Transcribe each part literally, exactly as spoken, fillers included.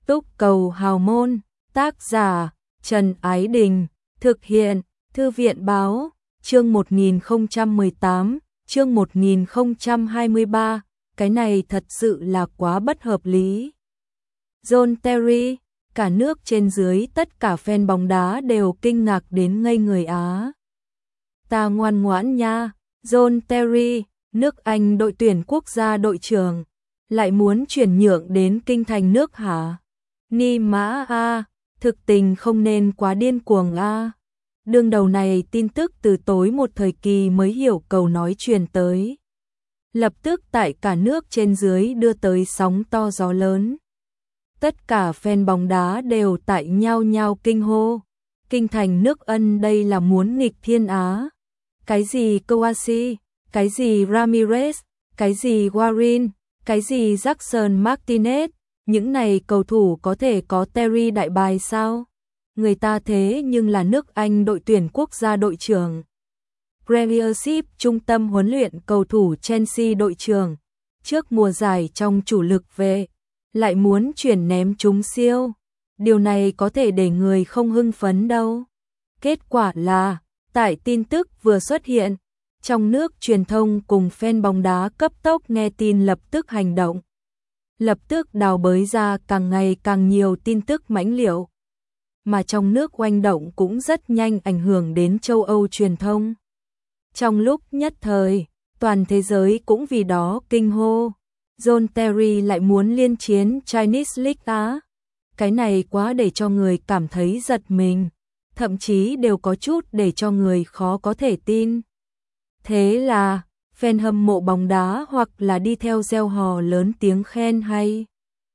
Túc Cầu Hào Môn, tác giả Trần Ái Đình, thực hiện Thư viện Báo, chương một nghìn không trăm mười tám, chương một nghìn không trăm hai mươi ba, cái này thật sự là quá bất hợp lý. John Terry, cả nước trên dưới tất cả fan bóng đá đều kinh ngạc đến ngây người Á. Ta ngoan ngoãn nha, John Terry, nước Anh đội tuyển quốc gia đội trưởng, lại muốn chuyển nhượng đến kinh thành nước hả? Ni mã a, thực tình không nên quá điên cuồng a. Đương đầu này tin tức từ tối một thời kỳ mới hiểu cầu nói truyền tới. Lập tức tại cả nước trên dưới đưa tới sóng to gió lớn. Tất cả fan bóng đá đều tại nhao nhao kinh hô. Kinh thành nước Ân đây là muốn nghịch thiên Á. Cái gì Kouassi, cái gì Ramirez, cái gì Warren, cái gì Jackson Martinez, những này cầu thủ có thể có Terry đại bài sao? Người ta thế nhưng là nước Anh đội tuyển quốc gia đội trưởng. Premiership trung tâm huấn luyện cầu thủ Chelsea đội trưởng, trước mùa giải trong chủ lực về, lại muốn chuyển ném trúng siêu. Điều này có thể để người không hưng phấn đâu. Kết quả là, tại tin tức vừa xuất hiện, trong nước truyền thông cùng fan bóng đá cấp tốc nghe tin lập tức hành động. Lập tức đào bới ra càng ngày càng nhiều tin tức mãnh liệt. Mà trong nước oanh động cũng rất nhanh ảnh hưởng đến châu Âu truyền thông. Trong lúc nhất thời, toàn thế giới cũng vì đó kinh hô. John Terry lại muốn liên chiến Chinese League Á. Cái này quá để cho người cảm thấy giật mình, thậm chí đều có chút để cho người khó có thể tin. Thế là, fan hâm mộ bóng đá hoặc là đi theo reo hò lớn tiếng khen hay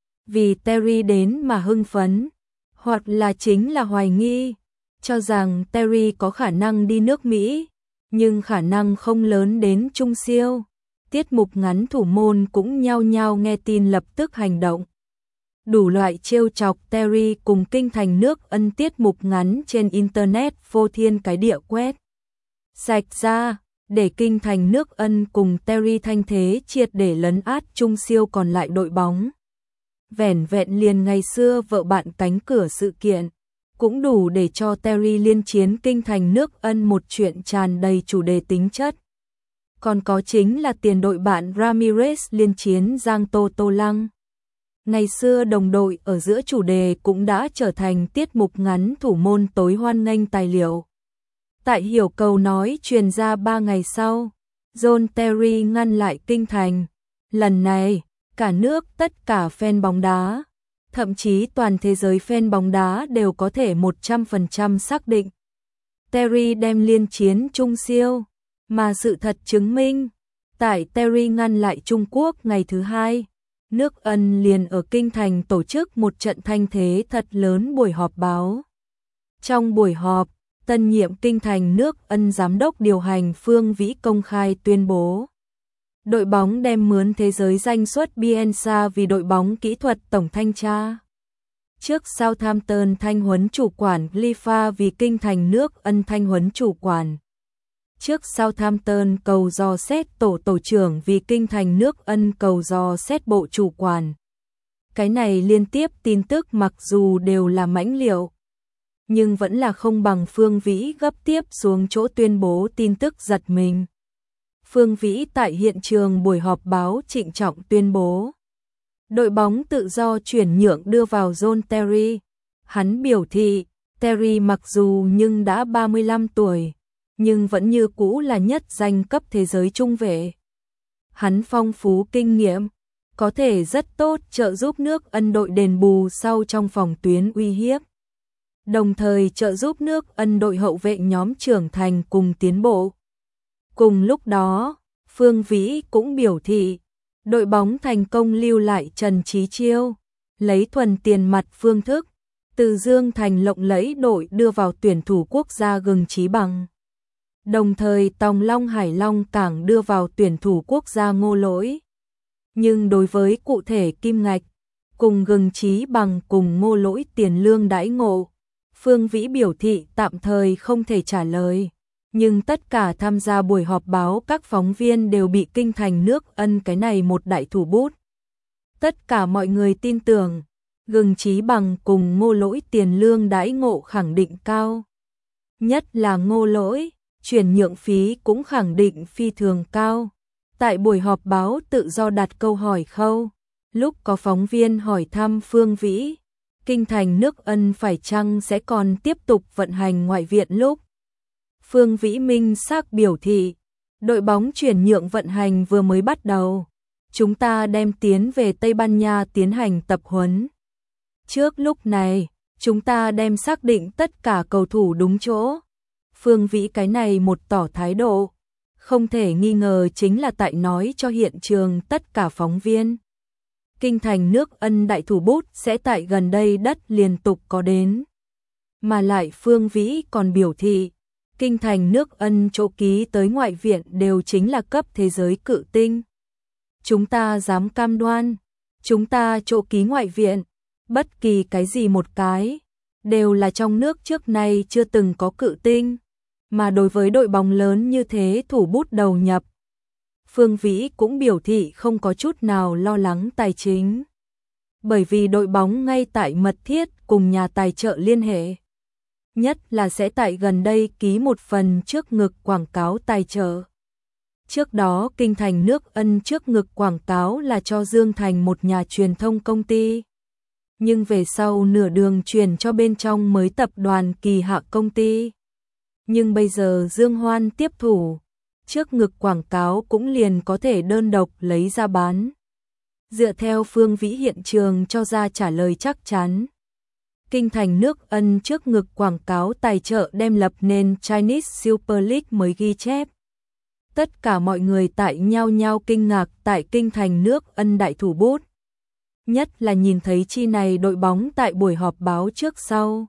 vì Terry đến mà hưng phấn, hoặc là chính là hoài nghi, cho rằng Terry có khả năng đi nước Mỹ, nhưng khả năng không lớn đến trung siêu. Tiết mục ngắn thủ môn cũng nhao nhao nghe tin lập tức hành động. Đủ loại trêu chọc Terry cùng kinh thành nước Ân tiết mục ngắn trên Internet phô thiên cái địa quét sạch ra, để kinh thành nước Ân cùng Terry thanh thế triệt để lấn át trung siêu còn lại đội bóng. Vẻn vẹn liền ngày xưa vợ bạn cánh cửa sự kiện, cũng đủ để cho Terry liên chiến kinh thành nước Ân một chuyện tràn đầy chủ đề tính chất. Còn có chính là tiền đội bạn Ramirez liên chiến Giang Tô Tô Lăng. Ngày xưa đồng đội ở giữa chủ đề cũng đã trở thành tiết mục ngắn thủ môn tối hoan nghênh tài liệu. Tại hiểu cầu nói truyền ra ba ngày sau, John Terry ngăn lại kinh thành. Lần này, cả nước tất cả fan bóng đá, thậm chí toàn thế giới fan bóng đá đều có thể một trăm phần trăm xác định. Terry đem liên chiến trung siêu, mà sự thật chứng minh, tại Terry ngăn lại Trung Quốc ngày thứ hai, nước Ân liền ở kinh thành tổ chức một trận thanh thế thật lớn buổi họp báo. Trong buổi họp, tân nhiệm kinh thành nước Ân giám đốc điều hành Phương Vĩ công khai tuyên bố. Đội bóng đem mướn thế giới danh xuất Bielsa vì đội bóng kỹ thuật tổng thanh tra. Trước Southampton thanh huấn chủ quản Glifa vì kinh thành nước Ân thanh huấn chủ quản. Trước Southampton cầu dò xét tổ tổ trưởng vì kinh thành nước Ân cầu dò xét bộ chủ quản. Cái này liên tiếp tin tức mặc dù đều là mãnh liệt, nhưng vẫn là không bằng Phương Vĩ gấp tiếp xuống chỗ tuyên bố tin tức giật mình. Phương Vĩ tại hiện trường buổi họp báo trịnh trọng tuyên bố. Đội bóng tự do chuyển nhượng đưa vào John Terry. Hắn biểu thị, Terry mặc dù nhưng đã ba mươi lăm tuổi, nhưng vẫn như cũ là nhất danh cấp thế giới trung vệ. Hắn phong phú kinh nghiệm, có thể rất tốt trợ giúp nước Ân đội đền bù sau trong phòng tuyến uy hiếp. Đồng thời trợ giúp nước Ân đội hậu vệ nhóm trưởng thành cùng tiến bộ. Cùng lúc đó, Phương Vĩ cũng biểu thị, đội bóng thành công lưu lại Trần Chí Chiêu, lấy thuần tiền mặt phương thức, từ Dương Thành lộng lẫy đội đưa vào tuyển thủ quốc gia Gừng Chí Bằng. Đồng thời Tòng Long Hải Long Cảng đưa vào tuyển thủ quốc gia Ngô Lỗi. Nhưng đối với cụ thể kim ngạch, cùng Gừng Chí Bằng cùng Ngô Lỗi tiền lương đãi ngộ, Phương Vĩ biểu thị tạm thời không thể trả lời. Nhưng tất cả tham gia buổi họp báo các phóng viên đều bị kinh thành nước Ân cái này một đại thủ bút. Tất cả mọi người tin tưởng, Gừng Chí Bằng cùng Ngô Lỗi tiền lương đãi ngộ khẳng định cao. Nhất là Ngô Lỗi, chuyển nhượng phí cũng khẳng định phi thường cao. Tại buổi họp báo tự do đặt câu hỏi khâu, lúc có phóng viên hỏi thăm Phương Vĩ, kinh thành nước Ân phải chăng sẽ còn tiếp tục vận hành ngoại viện lúc. Phương Vĩ minh xác biểu thị, đội bóng chuyển nhượng vận hành vừa mới bắt đầu. Chúng ta đem tiến về Tây Ban Nha tiến hành tập huấn. Trước lúc này, chúng ta đem xác định tất cả cầu thủ đúng chỗ. Phương Vĩ cái này một tỏ thái độ, không thể nghi ngờ chính là tại nói cho hiện trường tất cả phóng viên. Kinh thành nước Ân đại thủ bút sẽ tại gần đây đất liên tục có đến. Mà lại Phương Vĩ còn biểu thị, kinh thành nước Ân chỗ ký tới ngoại viện đều chính là cấp thế giới cự tinh. Chúng ta dám cam đoan, chúng ta chỗ ký ngoại viện, bất kỳ cái gì một cái, đều là trong nước trước nay chưa từng có cự tinh. Mà đối với đội bóng lớn như thế thủ bút đầu nhập, Phương Vĩ cũng biểu thị không có chút nào lo lắng tài chính. Bởi vì đội bóng ngay tại mật thiết cùng nhà tài trợ liên hệ. Nhất là sẽ tại gần đây ký một phần trước ngực quảng cáo tài trợ. Trước đó kinh thành nước Ân trước ngực quảng cáo là cho Dương Thành một nhà truyền thông công ty. Nhưng về sau nửa đường chuyển cho bên trong mới tập đoàn Kỳ Hạ công ty. Nhưng bây giờ Dương Hoan tiếp thủ, trước ngực quảng cáo cũng liền có thể đơn độc lấy ra bán. Dựa theo Phương Vĩ hiện trường cho ra trả lời chắc chắn. Kinh thành nước Ân trước ngực quảng cáo tài trợ đem lập nên Chinese Super League mới ghi chép. Tất cả mọi người tại nhao nhao kinh ngạc tại kinh thành nước Ân đại thủ bút. Nhất là nhìn thấy chi này đội bóng tại buổi họp báo trước sau.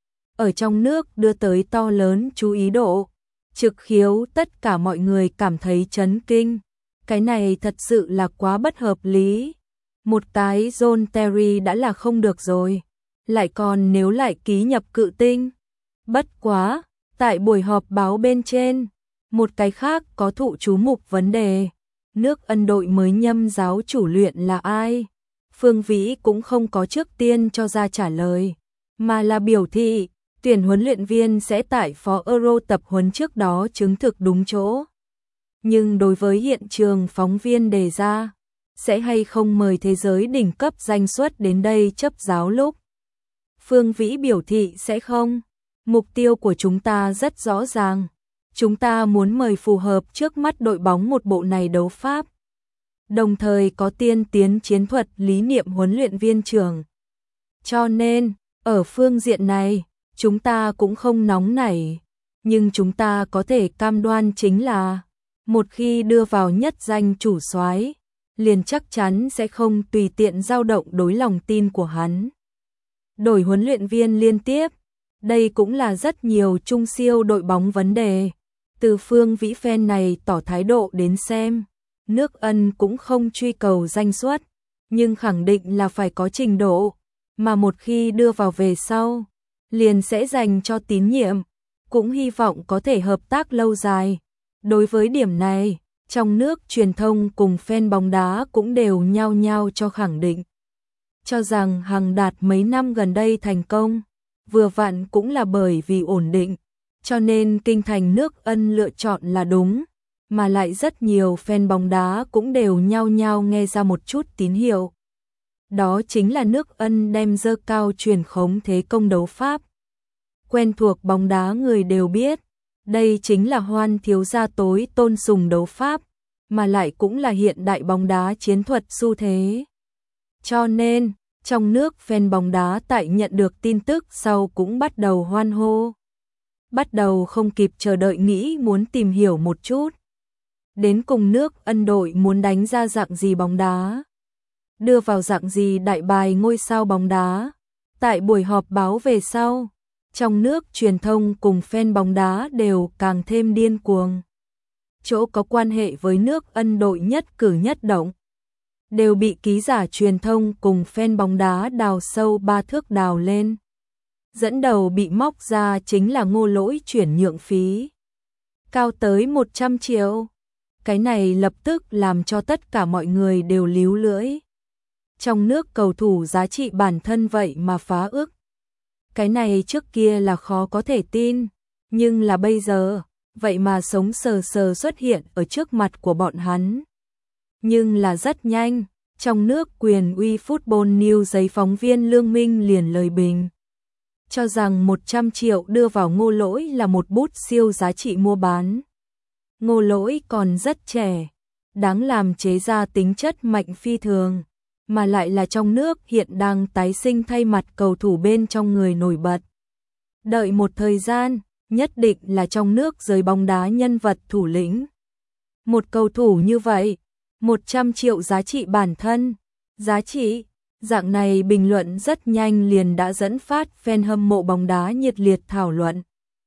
Ở trong nước đưa tới to lớn chú ý độ. Trực khiếu tất cả mọi người cảm thấy chấn kinh. Cái này thật sự là quá bất hợp lý. Một cái John Terry đã là không được rồi. Lại còn nếu lại ký nhập cự tinh. Bất quá, tại buổi họp báo bên trên, một cái khác có thụ chú mục vấn đề. Nước Ân đội mới nhâm giáo chủ luyện là ai? Phương Vĩ cũng không có trước tiên cho ra trả lời, mà là biểu thị tuyển huấn luyện viên sẽ tại phó Euro tập huấn trước đó chứng thực đúng chỗ. Nhưng đối với hiện trường phóng viên đề ra, sẽ hay không mời thế giới đỉnh cấp danh xuất đến đây chấp giáo lúc. Phương Vĩ biểu thị sẽ không. Mục tiêu của chúng ta rất rõ ràng. Chúng ta muốn mời phù hợp trước mắt đội bóng một bộ này đấu pháp. Đồng thời có tiên tiến chiến thuật lý niệm huấn luyện viên trưởng. Cho nên, ở phương diện này, chúng ta cũng không nóng nảy. Nhưng chúng ta có thể cam đoan chính là, một khi đưa vào nhất danh chủ soái, liền chắc chắn sẽ không tùy tiện dao động đối lòng tin của hắn. Đổi huấn luyện viên liên tiếp, đây cũng là rất nhiều trung siêu đội bóng vấn đề. Từ Phương Vĩ fan này tỏ thái độ đến xem, nước Ân cũng không truy cầu danh suất, nhưng khẳng định là phải có trình độ, mà một khi đưa vào về sau, liền sẽ dành cho tín nhiệm, cũng hy vọng có thể hợp tác lâu dài. Đối với điểm này, trong nước truyền thông cùng fan bóng đá cũng đều nhao nhao cho khẳng định. Cho rằng Hằng Đạt mấy năm gần đây thành công, vừa vặn cũng là bởi vì ổn định, cho nên kinh thành nước Ân lựa chọn là đúng, mà lại rất nhiều fan bóng đá cũng đều nhao nhao nghe ra một chút tín hiệu. Đó chính là nước Ân đem dơ cao truyền khống thế công đấu pháp. Quen thuộc bóng đá người đều biết, đây chính là Hoan thiếu gia tối tôn sùng đấu pháp, mà lại cũng là hiện đại bóng đá chiến thuật xu thế. Cho nên, trong nước fan bóng đá tại nhận được tin tức sau cũng bắt đầu hoan hô. Bắt đầu không kịp chờ đợi nghĩ muốn tìm hiểu một chút. Đến cùng nước Ân đội muốn đánh ra dạng gì bóng đá. Đưa vào dạng gì đại bài ngôi sao bóng đá. Tại buổi họp báo về sau, trong nước truyền thông cùng fan bóng đá đều càng thêm điên cuồng. Chỗ có quan hệ với nước Ân đội nhất cử nhất động, đều bị ký giả truyền thông cùng fan bóng đá đào sâu ba thước đào lên. Dẫn đầu bị móc ra chính là Ngô Lỗi chuyển nhượng phí. Cao tới một trăm triệu. Cái này lập tức làm cho tất cả mọi người đều líu lưỡi. Trong nước cầu thủ giá trị bản thân vậy mà phá ước. Cái này trước kia là khó có thể tin, nhưng là bây giờ, vậy mà sống sờ sờ xuất hiện ở trước mặt của bọn hắn. Nhưng là rất nhanh, trong nước quyền uy Football News giấy phóng viên Lương Minh liền lời bình. Cho rằng một trăm triệu đưa vào Ngô Lỗi là một bút siêu giá trị mua bán. Ngô Lỗi còn rất trẻ, đáng làm chế ra tính chất mạnh phi thường, mà lại là trong nước hiện đang tái sinh thay mặt cầu thủ bên trong người nổi bật. Đợi một thời gian, nhất định là trong nước giới bóng đá nhân vật thủ lĩnh. Một cầu thủ như vậy, một trăm triệu giá trị bản thân, giá trị, dạng này bình luận rất nhanh liền đã dẫn phát fan hâm mộ bóng đá nhiệt liệt thảo luận.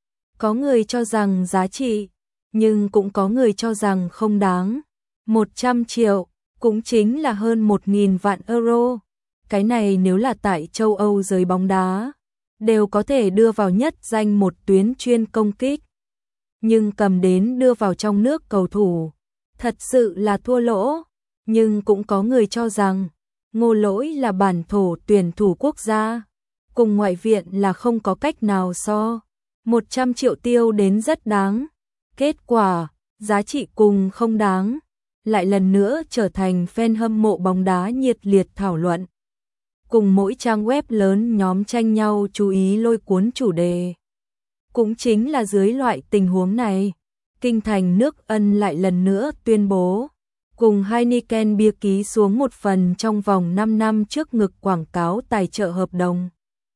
Có người cho rằng giá trị, nhưng cũng có người cho rằng không đáng. một trăm triệu, cũng chính là hơn một nghìn vạn euro. Cái này nếu là tại châu Âu giới bóng đá, đều có thể đưa vào nhất danh một tuyến chuyên công kích. Nhưng cầm đến đưa vào trong nước cầu thủ, thật sự là thua lỗ. Nhưng cũng có người cho rằng, Ngô Lỗi là bản thổ tuyển thủ quốc gia, cùng ngoại viện là không có cách nào so. một trăm triệu tiêu đến rất đáng. Kết quả, giá trị cùng không đáng, lại lần nữa trở thành fan hâm mộ bóng đá nhiệt liệt thảo luận. Cùng mỗi trang web lớn nhóm tranh nhau chú ý lôi cuốn chủ đề. Cũng chính là dưới loại tình huống này, Kinh Thành nước Ân lại lần nữa tuyên bố, cùng Heineken Bia ký xuống một phần trong vòng năm năm trước ngực quảng cáo tài trợ hợp đồng.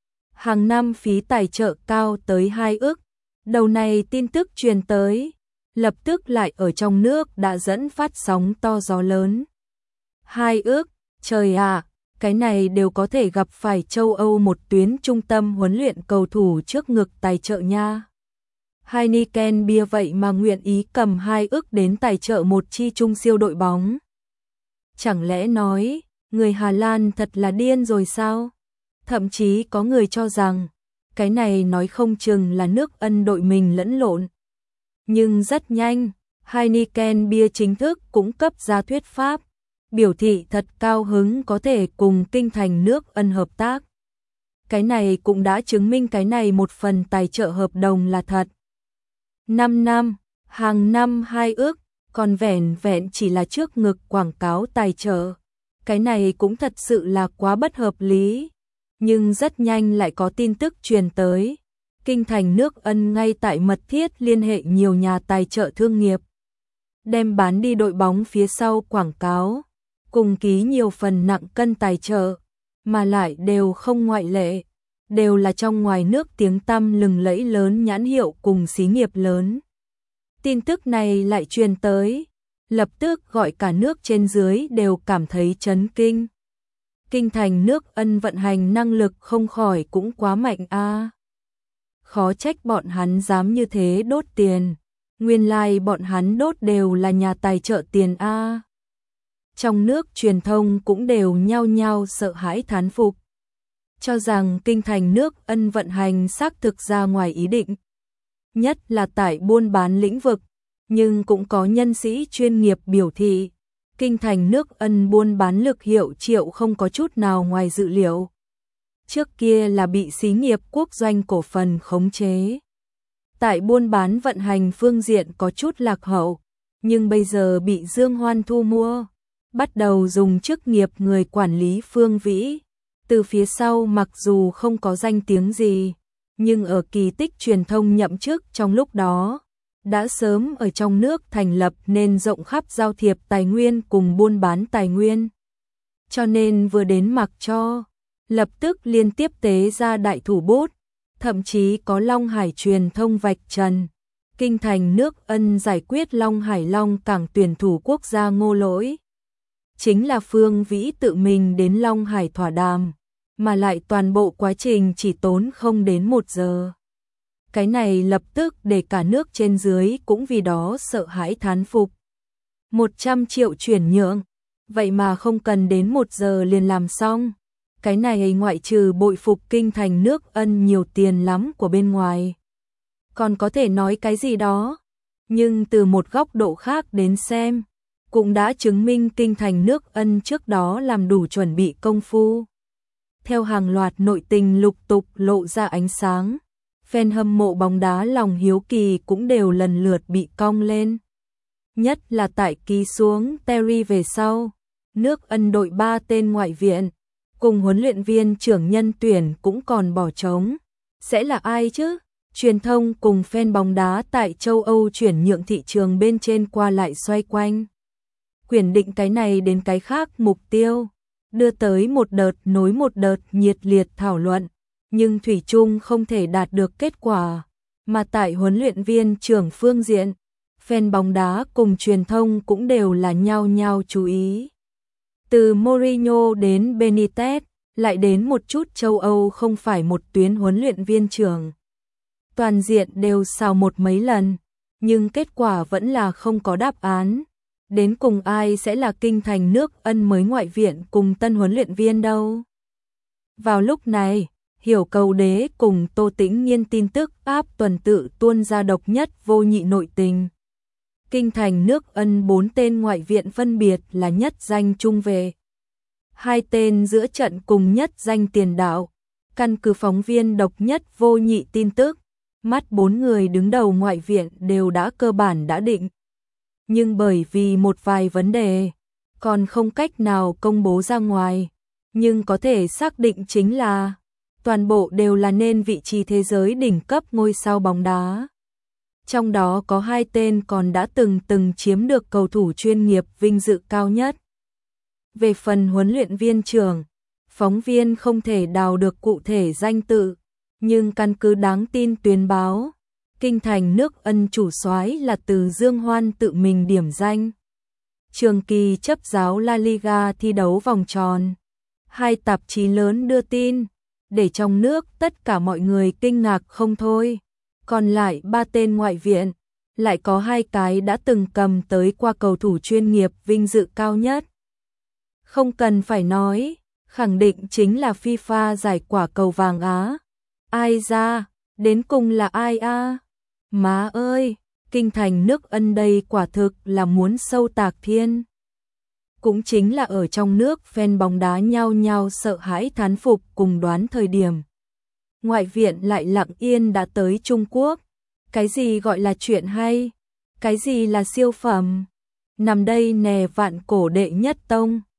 Hàng năm phí tài trợ cao tới hai ức. Đầu này tin tức truyền tới, lập tức lại ở trong nước đã dẫn phát sóng to gió lớn. Hai ức, trời ạ, cái này đều có thể gặp phải châu Âu một tuyến trung tâm huấn luyện cầu thủ trước ngực tài trợ nha. Heineken Bia vậy mà nguyện ý cầm hai ức đến tài trợ một chi trung siêu đội bóng. Chẳng lẽ nói, người Hà Lan thật là điên rồi sao? Thậm chí có người cho rằng, cái này nói không chừng là nước Ân đội mình lẫn lộn. Nhưng rất nhanh, Heineken Bia chính thức cũng cấp ra thuyết pháp, biểu thị thật cao hứng có thể cùng Kinh Thành nước Ân hợp tác. Cái này cũng đã chứng minh cái này một phần tài trợ hợp đồng là thật. năm năm, hàng năm hai ước, còn vẻn vẹn chỉ là trước ngực quảng cáo tài trợ. Cái này cũng thật sự là quá bất hợp lý. Nhưng rất nhanh lại có tin tức truyền tới. Kinh Thành nước Ân ngay tại mật thiết liên hệ nhiều nhà tài trợ thương nghiệp. Đem bán đi đội bóng phía sau quảng cáo. Cùng ký nhiều phần nặng cân tài trợ. Mà lại đều không ngoại lệ. Đều là trong ngoài nước tiếng tăm lừng lẫy lớn nhãn hiệu cùng xí nghiệp lớn. Tin tức này lại truyền tới. Lập tức gọi cả nước trên dưới đều cảm thấy chấn kinh. Kinh Thành nước Ân vận hành năng lực không khỏi cũng quá mạnh a. À. Khó trách bọn hắn dám như thế đốt tiền. Nguyên lai like bọn hắn đốt đều là nhà tài trợ tiền a. À. Trong nước truyền thông cũng đều nhao nhao sợ hãi thán phục. Cho rằng Kinh Thành nước Ân vận hành xác thực ra ngoài ý định. Nhất là tại buôn bán lĩnh vực. Nhưng cũng có nhân sĩ chuyên nghiệp biểu thị. Kinh Thành nước Ân buôn bán lực hiệu triệu không có chút nào ngoài dự liệu. Trước kia là bị xí nghiệp quốc doanh cổ phần khống chế. Tại buôn bán vận hành phương diện có chút lạc hậu, nhưng bây giờ bị Dương Hoan thu mua. Bắt đầu dùng chức nghiệp người quản lý Phương Vĩ. Từ phía sau mặc dù không có danh tiếng gì, nhưng ở kỳ tích truyền thông nhậm chức trong lúc đó, đã sớm ở trong nước thành lập nên rộng khắp giao thiệp tài nguyên cùng buôn bán tài nguyên. Cho nên vừa đến mặc cho, lập tức liên tiếp tế ra đại thủ bút, thậm chí có Long Hải truyền thông vạch trần. Kinh Thành nước Ân giải quyết Long Hải Long cảng tuyển thủ quốc gia Ngô Lỗi. Chính là Phương Vĩ tự mình đến Long Hải thỏa đàm, mà lại toàn bộ quá trình chỉ tốn không đến một giờ. Cái này lập tức để cả nước trên dưới cũng vì đó sợ hãi thán phục. một trăm triệu chuyển nhượng, vậy mà không cần đến một giờ liền làm xong. Cái này ngoại trừ bội phục Kinh Thành nước Ân nhiều tiền lắm của bên ngoài. Còn có thể nói cái gì đó, nhưng từ một góc độ khác đến xem, cũng đã chứng minh kinh thành nước Ân trước đó làm đủ chuẩn bị công phu. Theo hàng loạt nội tình lục tục lộ ra ánh sáng, fan hâm mộ bóng đá lòng hiếu kỳ cũng đều lần lượt bị cong lên. Nhất là tại ký xuống Terry về sau, nước Ân đội ba tên ngoại viện, cùng huấn luyện viên trưởng nhân tuyển cũng còn bỏ trống. Sẽ là ai chứ? Truyền thông cùng fan bóng đá tại châu Âu chuyển nhượng thị trường bên trên qua lại xoay quanh. Quyền định cái này đến cái khác mục tiêu, đưa tới một đợt nối một đợt nhiệt liệt thảo luận, nhưng thủy chung không thể đạt được kết quả, mà tại huấn luyện viên trưởng phương diện, fan bóng đá cùng truyền thông cũng đều là nhao nhao chú ý. Từ Mourinho đến Benitez, lại đến một chút châu Âu không phải một tuyến huấn luyện viên trưởng. Toàn diện đều xào một mấy lần, nhưng kết quả vẫn là không có đáp án. Đến cùng ai sẽ là kinh thành nước Ân mới ngoại viện cùng tân huấn luyện viên đâu? Vào lúc này, Hiểu Cầu Đế cùng Tô Tĩnh Nhiên tin tức áp tuần tự tuôn ra độc nhất vô nhị nội tình. Kinh thành nước Ân bốn tên ngoại viện phân biệt là nhất danh trung vệ, hai tên giữa trận cùng nhất danh tiền đạo. Căn cứ phóng viên độc nhất vô nhị tin tức, mắt bốn người đứng đầu ngoại viện đều đã cơ bản đã định. Nhưng bởi vì một vài vấn đề, còn không cách nào công bố ra ngoài, nhưng có thể xác định chính là toàn bộ đều là nên vị trí thế giới đỉnh cấp ngôi sao bóng đá. Trong đó có hai tên còn đã từng từng chiếm được cầu thủ chuyên nghiệp vinh dự cao nhất. Về phần huấn luyện viên trưởng, phóng viên không thể đào được cụ thể danh tự, nhưng căn cứ đáng tin tuyên báo, kinh thành nước Ân chủ soái là từ Dương Hoan tự mình điểm danh. Trường kỳ chấp giáo La Liga thi đấu vòng tròn, hai tạp chí lớn đưa tin, để trong nước tất cả mọi người kinh ngạc không thôi. Còn lại ba tên ngoại viện, lại có hai cái đã từng cầm tới qua cầu thủ chuyên nghiệp vinh dự cao nhất. Không cần phải nói, khẳng định chính là FIFA giải quả cầu vàng Á. Ai ra, đến cùng là ai a? Má ơi, kinh thành nước Ân đây quả thực là muốn sâu tạc thiên. Cũng chính là ở trong nước fan bóng đá nhao nhao sợ hãi thán phục cùng đoán thời điểm. Ngoại viện lại lặng yên đã tới Trung Quốc. Cái gì gọi là chuyện hay? Cái gì là siêu phẩm? Nằm đây nè vạn cổ đệ nhất tông.